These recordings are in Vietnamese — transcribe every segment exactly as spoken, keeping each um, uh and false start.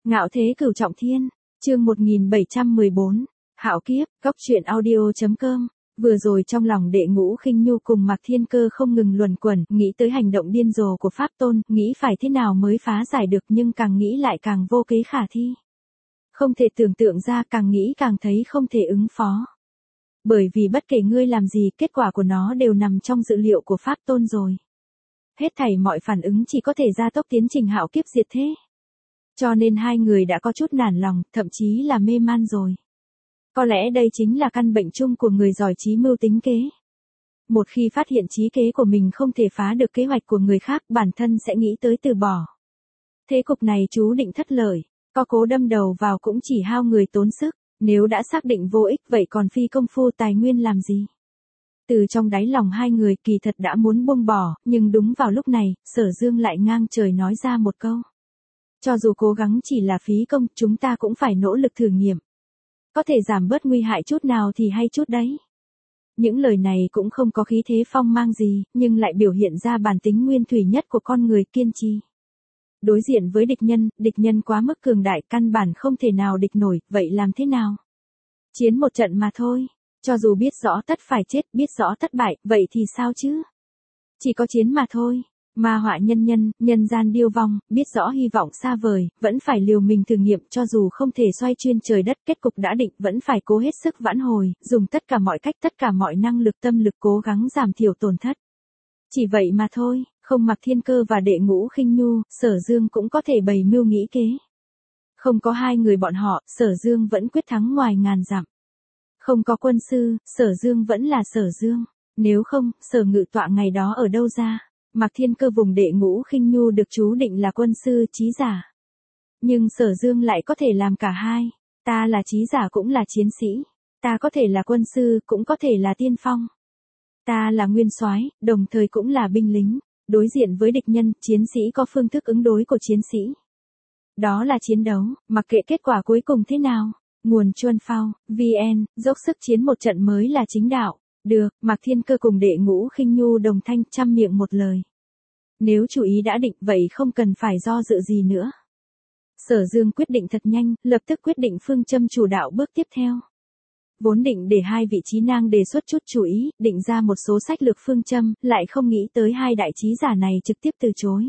Ngạo thế cửu trọng thiên, chương một nghìn bảy trăm mười bốn, Hạo kiếp, góc truyện audio chấm com. Vừa rồi trong lòng Đệ Ngũ Khinh Nhu cùng Mạc Thiên Cơ không ngừng luẩn quẩn, nghĩ tới hành động điên rồ của Pháp Tôn, nghĩ phải thế nào mới phá giải được, nhưng càng nghĩ lại càng vô kế khả thi. Không thể tưởng tượng ra, càng nghĩ càng thấy không thể ứng phó. Bởi vì bất kể ngươi làm gì, kết quả của nó đều nằm trong dự liệu của Pháp Tôn rồi. Hết thảy mọi phản ứng chỉ có thể gia tốc tiến trình hạo kiếp diệt thế. Cho nên hai người đã có chút nản lòng, thậm chí là mê man rồi. Có lẽ đây chính là căn bệnh chung của người giỏi trí mưu tính kế. Một khi phát hiện trí kế của mình không thể phá được kế hoạch của người khác, bản thân sẽ nghĩ tới từ bỏ. Thế cục này chú định thất lợi, có cố đâm đầu vào cũng chỉ hao người tốn sức, nếu đã xác định vô ích vậy còn phi công phu tài nguyên làm gì. Từ trong đáy lòng hai người kỳ thật đã muốn buông bỏ, nhưng đúng vào lúc này, Sở Dương lại ngang trời nói ra một câu. Cho dù cố gắng chỉ là phí công, chúng ta cũng phải nỗ lực thử nghiệm. Có thể giảm bớt nguy hại chút nào thì hay chút đấy. Những lời này cũng không có khí thế phong mang gì, nhưng lại biểu hiện ra bản tính nguyên thủy nhất của con người, kiên trì. Đối diện với địch nhân, địch nhân quá mức cường đại, căn bản không thể nào địch nổi, vậy làm thế nào? Chiến một trận mà thôi, cho dù biết rõ tất phải chết, biết rõ thất bại, vậy thì sao chứ? Chỉ có chiến mà thôi. Ma họa nhân nhân, nhân gian điêu vong, biết rõ hy vọng xa vời, vẫn phải liều mình thử nghiệm, cho dù không thể xoay chuyên trời đất, kết cục đã định, vẫn phải cố hết sức vãn hồi, dùng tất cả mọi cách, tất cả mọi năng lực tâm lực cố gắng giảm thiểu tổn thất. Chỉ vậy mà thôi, không Mạc Thiên Cơ và Đệ Ngũ Khinh Nhu, Sở Dương cũng có thể bày mưu nghĩ kế. Không có hai người bọn họ, Sở Dương vẫn quyết thắng ngoài ngàn dặm. Không có quân sư, Sở Dương vẫn là Sở Dương. Nếu không, Sở Ngự Tọa ngày đó ở đâu ra? Mạc Thiên Cơ vùng Đệ Ngũ Khinh Nhu được chú định là quân sư, trí giả. Nhưng Sở Dương lại có thể làm cả hai. Ta là trí giả cũng là chiến sĩ. Ta có thể là quân sư, cũng có thể là tiên phong. Ta là nguyên soái, đồng thời cũng là binh lính. Đối diện với địch nhân, chiến sĩ có phương thức ứng đối của chiến sĩ. Đó là chiến đấu, mặc kệ kết quả cuối cùng thế nào. Nguồn Chuân Phao, vn, dốc sức chiến một trận mới là chính đạo. Được, Mạc Thiên Cơ cùng Đệ Ngũ Khinh Nhu đồng thanh trăm miệng một lời. Nếu chủ ý đã định vậy không cần phải do dự gì nữa. Sở Dương quyết định thật nhanh, lập tức quyết định phương châm chủ đạo bước tiếp theo. Vốn định để hai vị trí nang đề xuất chút chủ ý, định ra một số sách lược phương châm, lại không nghĩ tới hai đại trí giả này trực tiếp từ chối.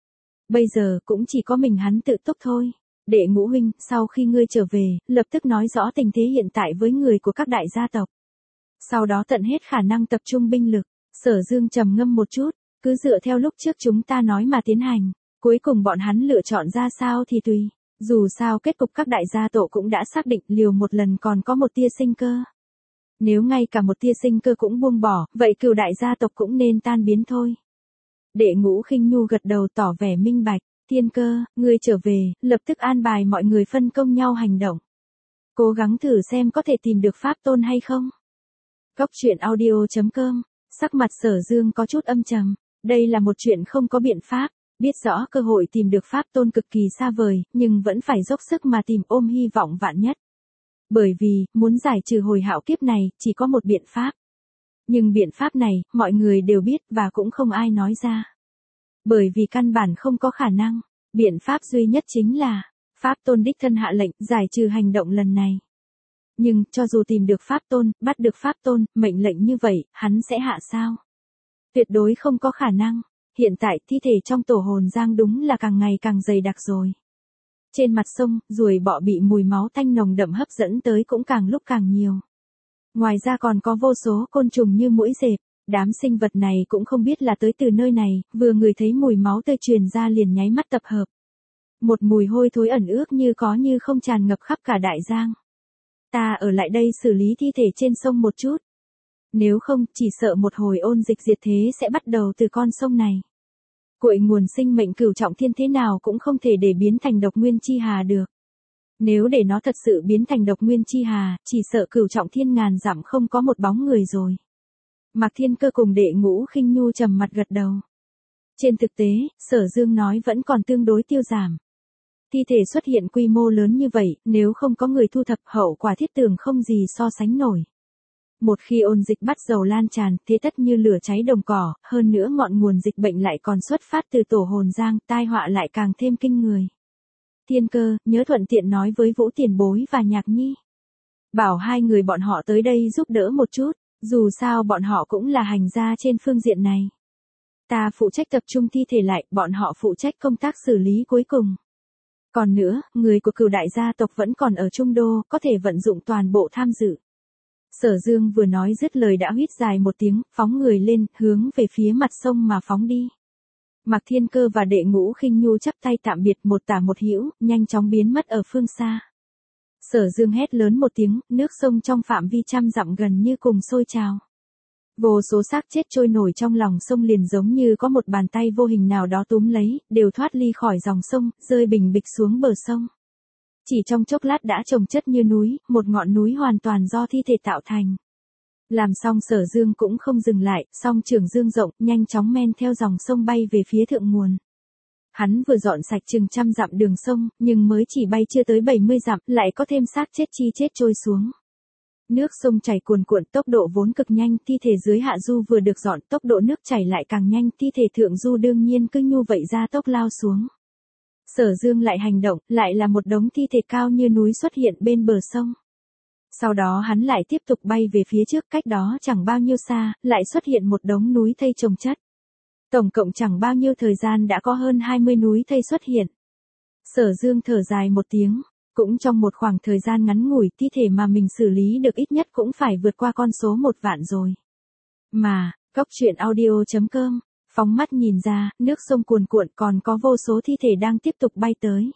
Bây giờ cũng chỉ có mình hắn tự túc thôi. Đệ Ngũ huynh, sau khi ngươi trở về, lập tức nói rõ tình thế hiện tại với người của các đại gia tộc. Sau đó tận hết khả năng tập trung binh lực. Sở Dương trầm ngâm một chút, cứ dựa theo lúc trước chúng ta nói mà tiến hành. Cuối cùng bọn hắn lựa chọn ra sao thì tùy. Dù sao kết cục các đại gia tộc cũng đã xác định, liều một lần còn có một tia sinh cơ. Nếu ngay cả một tia sinh cơ cũng buông bỏ, vậy cửu đại gia tộc cũng nên tan biến thôi. Đệ Ngũ Khinh Nhu gật đầu tỏ vẻ minh bạch. Thiên Cơ, ngươi trở về, lập tức an bài mọi người phân công nhau hành động. Cố gắng thử xem có thể tìm được Pháp Tôn hay không. Góc truyện audio chấm com, sắc mặt Sở Dương có chút âm trầm. Đây là một chuyện không có biện pháp, biết rõ cơ hội tìm được Pháp Tôn cực kỳ xa vời, nhưng vẫn phải dốc sức mà tìm, ôm hy vọng vạn nhất. Bởi vì, muốn giải trừ hồi hạo kiếp này, chỉ có một biện pháp. Nhưng biện pháp này, mọi người đều biết và cũng không ai nói ra. Bởi vì căn bản không có khả năng, biện pháp duy nhất chính là, Pháp Tôn đích thân hạ lệnh, giải trừ hành động lần này. Nhưng, cho dù tìm được Pháp Tôn, bắt được Pháp Tôn, mệnh lệnh như vậy, hắn sẽ hạ sao? Tuyệt đối không có khả năng. Hiện tại, thi thể trong tổ hồn giang đúng là càng ngày càng dày đặc rồi. Trên mặt sông, ruồi bọ bị mùi máu tanh nồng đậm hấp dẫn tới cũng càng lúc càng nhiều. Ngoài ra còn có vô số côn trùng như muỗi dẹp. Đám sinh vật này cũng không biết là tới từ nơi này, vừa ngửi thấy mùi máu tươi truyền ra liền nháy mắt tập hợp. Một mùi hôi thối ẩn ước như có như không tràn ngập khắp cả đại giang. Ta ở lại đây xử lý thi thể trên sông một chút. Nếu không, chỉ sợ một hồi ôn dịch diệt thế sẽ bắt đầu từ con sông này. Cội nguồn sinh mệnh cửu trọng thiên thế nào cũng không thể để biến thành độc nguyên chi hà được. Nếu để nó thật sự biến thành độc nguyên chi hà, chỉ sợ cửu trọng thiên ngàn dặm không có một bóng người rồi. Mạc Thiên Cơ cùng Đệ Ngũ Khinh Nhu trầm mặt gật đầu. Trên thực tế, Sở Dương nói vẫn còn tương đối tiêu giảm. Thi thể xuất hiện quy mô lớn như vậy, nếu không có người thu thập, hậu quả thiết tưởng không gì so sánh nổi. Một khi ôn dịch bắt đầu lan tràn, thế tất như lửa cháy đồng cỏ, hơn nữa ngọn nguồn dịch bệnh lại còn xuất phát từ tổ hồn giang, tai họa lại càng thêm kinh người. Thiên Cơ, nhớ thuận tiện nói với Vũ Tiền Bối và Nhạc Nhi. Bảo hai người bọn họ tới đây giúp đỡ một chút, dù sao bọn họ cũng là hành gia trên phương diện này. Ta phụ trách tập trung thi thể lại, bọn họ phụ trách công tác xử lý cuối cùng. Còn nữa, người của Cửu đại gia tộc vẫn còn ở Trung Đô, có thể vận dụng toàn bộ tham dự. Sở Dương vừa nói dứt lời đã huýt dài một tiếng, phóng người lên, hướng về phía mặt sông mà phóng đi. Mạc Thiên Cơ và Đệ Ngũ Khinh Nhu chắp tay tạm biệt, một tả một hữu, nhanh chóng biến mất ở phương xa. Sở Dương hét lớn một tiếng, nước sông trong phạm vi trăm dặm gần như cùng sôi trào. Vô số xác chết trôi nổi trong lòng sông liền giống như có một bàn tay vô hình nào đó túm lấy, đều thoát ly khỏi dòng sông, rơi bình bịch xuống bờ sông. Chỉ trong chốc lát đã chồng chất như núi, một ngọn núi hoàn toàn do thi thể tạo thành. Làm xong Sở Dương cũng không dừng lại, song trường dương rộng, nhanh chóng men theo dòng sông bay về phía thượng nguồn. Hắn vừa dọn sạch chừng trăm dặm đường sông, nhưng mới chỉ bay chưa tới bảy mươi dặm, lại có thêm xác chết chi chết trôi xuống. Nước sông chảy cuồn cuộn, tốc độ vốn cực nhanh, thi thể dưới hạ du vừa được dọn, tốc độ nước chảy lại càng nhanh, thi thể thượng du đương nhiên cứ nhu vậy ra tốc lao xuống. Sở Dương lại hành động, lại là một đống thi thể cao như núi xuất hiện bên bờ sông. Sau đó hắn lại tiếp tục bay về phía trước, cách đó chẳng bao nhiêu xa, lại xuất hiện một đống núi thây chồng chất. Tổng cộng chẳng bao nhiêu thời gian đã có hơn hai mươi núi thây xuất hiện. Sở Dương thở dài một tiếng, cũng trong một khoảng thời gian ngắn ngủi, thi thể mà mình xử lý được ít nhất cũng phải vượt qua con số một vạn rồi. Mà, Góc Truyện Audio chấm com, phóng mắt nhìn ra, nước sông cuồn cuộn còn có vô số thi thể đang tiếp tục bay tới.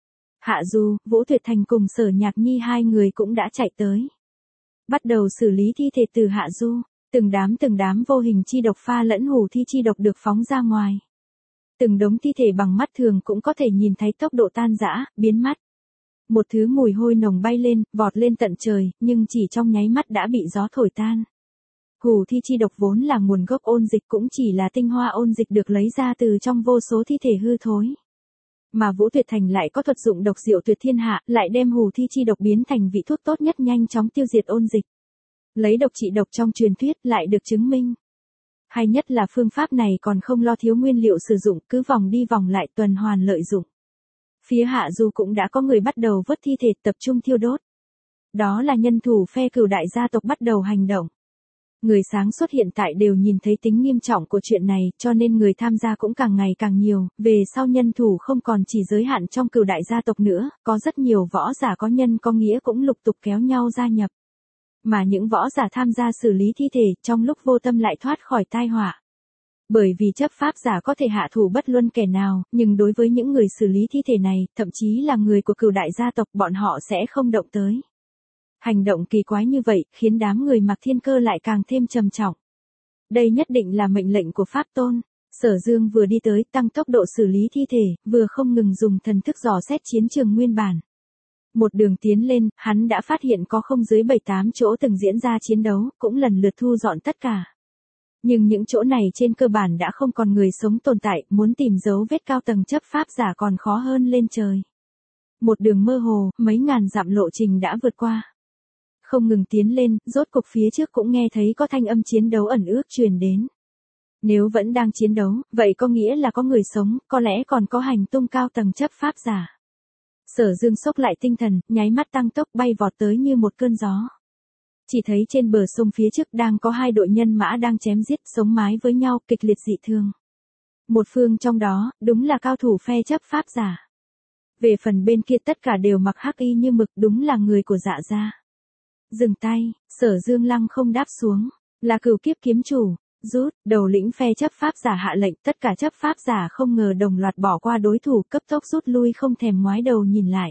Hạ Du, Vũ Tuyệt Thành cùng Sở Nhạc Nhi hai người cũng đã chạy tới. Bắt đầu xử lý thi thể từ Hạ Du, từng đám từng đám vô hình chi độc pha lẫn hủ thi chi độc được phóng ra ngoài. Từng đống thi thể bằng mắt thường cũng có thể nhìn thấy tốc độ tan rã, biến mất. Một thứ mùi hôi nồng bay lên, vọt lên tận trời, nhưng chỉ trong nháy mắt đã bị gió thổi tan. Hủ thi chi độc vốn là nguồn gốc ôn dịch, cũng chỉ là tinh hoa ôn dịch được lấy ra từ trong vô số thi thể hư thối. Mà Vũ Tuyệt Thành lại có thuật dụng độc diệu tuyệt thiên hạ, lại đem hủ thi chi độc biến thành vị thuốc tốt nhất nhanh chóng tiêu diệt ôn dịch. Lấy độc trị độc trong truyền thuyết lại được chứng minh. Hay nhất là phương pháp này còn không lo thiếu nguyên liệu sử dụng, cứ vòng đi vòng lại tuần hoàn lợi dụng. Phía Hạ Du cũng đã có người bắt đầu vớt thi thể, tập trung thiêu đốt. Đó là nhân thủ phe Cửu đại gia tộc bắt đầu hành động. Người sáng suốt hiện tại đều nhìn thấy tính nghiêm trọng của chuyện này, cho nên người tham gia cũng càng ngày càng nhiều, về sau nhân thủ không còn chỉ giới hạn trong Cửu đại gia tộc nữa, có rất nhiều võ giả có nhân có nghĩa cũng lục tục kéo nhau gia nhập. Mà những võ giả tham gia xử lý thi thể, trong lúc vô tâm lại thoát khỏi tai họa. Bởi vì chấp pháp giả có thể hạ thủ bất luân kẻ nào, nhưng đối với những người xử lý thi thể này, thậm chí là người của Cửu đại gia tộc, bọn họ sẽ không động tới. Hành động kỳ quái như vậy, khiến đám người Mạc Thiên Cơ lại càng thêm trầm trọng. Đây nhất định là mệnh lệnh của Pháp Tôn. Sở Dương vừa đi tới, tăng tốc độ xử lý thi thể, vừa không ngừng dùng thần thức dò xét chiến trường nguyên bản. Một đường tiến lên, hắn đã phát hiện có không dưới bảy tám chỗ từng diễn ra chiến đấu, cũng lần lượt thu dọn tất cả. Nhưng những chỗ này trên cơ bản đã không còn người sống tồn tại, muốn tìm dấu vết cao tầng chấp pháp giả còn khó hơn lên trời. Một đường mơ hồ, mấy ngàn dặm lộ trình đã vượt qua. Không ngừng tiến lên, rốt cục phía trước cũng nghe thấy có thanh âm chiến đấu ẩn ước truyền đến. Nếu vẫn đang chiến đấu, vậy có nghĩa là có người sống, có lẽ còn có hành tung cao tầng chấp pháp giả. Sở Dương sốc lại tinh thần, nháy mắt tăng tốc bay vọt tới như một cơn gió. Chỉ thấy trên bờ sông phía trước đang có hai đội nhân mã đang chém giết, sống mái với nhau, kịch liệt dị thương. Một phương trong đó, đúng là cao thủ phe chấp pháp giả. Về phần bên kia tất cả đều mặc hắc y như mực, đúng là người của Dạ gia. Dừng tay, Sở Dương lăng không đáp xuống, là Cửu kiếp kiếm chủ, rút, đầu lĩnh phe chấp pháp giả hạ lệnh, tất cả chấp pháp giả không ngờ đồng loạt bỏ qua đối thủ, cấp tốc rút lui không thèm ngoái đầu nhìn lại.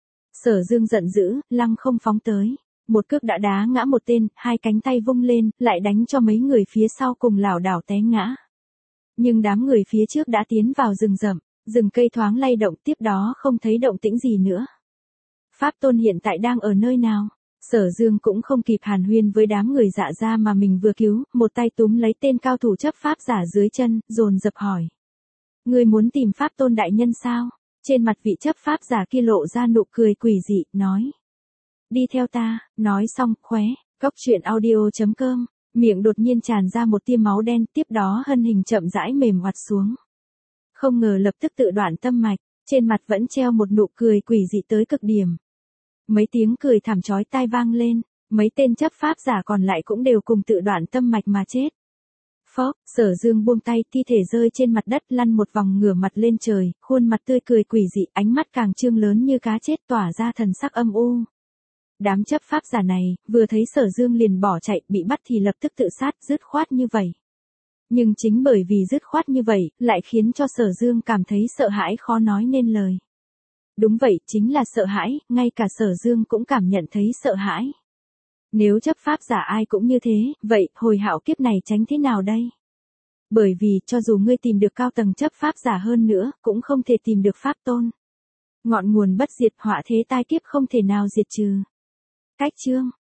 Sở Dương giận dữ, lăng không phóng tới, một cước đã đá ngã một tên, hai cánh tay vung lên, lại đánh cho mấy người phía sau cùng lảo đảo té ngã. Nhưng đám người phía trước đã tiến vào rừng rậm, rừng cây thoáng lay động, tiếp đó không thấy động tĩnh gì nữa. Pháp Tôn hiện tại đang ở nơi nào? Sở Dương cũng không kịp hàn huyên với đám người Dạ gia mà mình vừa cứu, một tay túm lấy tên cao thủ chấp pháp giả dưới chân, dồn dập hỏi. Ngươi muốn tìm Pháp Tôn đại nhân sao? Trên mặt vị chấp pháp giả kia lộ ra nụ cười quỷ dị, nói. Đi theo ta, nói xong, khóe, Góc Truyện Audio chấm com, miệng đột nhiên tràn ra một tia máu đen, tiếp đó thân hình chậm rãi mềm oặt xuống. Không ngờ lập tức tự đoạn tâm mạch, trên mặt vẫn treo một nụ cười quỷ dị tới cực điểm. Mấy tiếng cười thảm chói tai vang lên, mấy tên chấp pháp giả còn lại cũng đều cùng tự đoạn tâm mạch mà chết. Phốc, Sở Dương buông tay, thi thể rơi trên mặt đất lăn một vòng ngửa mặt lên trời, khuôn mặt tươi cười quỷ dị, ánh mắt càng trương lớn như cá chết tỏa ra thần sắc âm u. Đám chấp pháp giả này, vừa thấy Sở Dương liền bỏ chạy, bị bắt thì lập tức tự sát, dứt khoát như vậy. Nhưng chính bởi vì dứt khoát như vậy, lại khiến cho Sở Dương cảm thấy sợ hãi khó nói nên lời. Đúng vậy, chính là sợ hãi, ngay cả Sở Dương cũng cảm nhận thấy sợ hãi. Nếu chấp pháp giả ai cũng như thế, vậy, hồi hạo kiếp này tránh thế nào đây? Bởi vì, cho dù ngươi tìm được cao tầng chấp pháp giả hơn nữa, cũng không thể tìm được pháp tôn. Ngọn nguồn bất diệt, họa thế tai kiếp không thể nào diệt trừ. Cách chương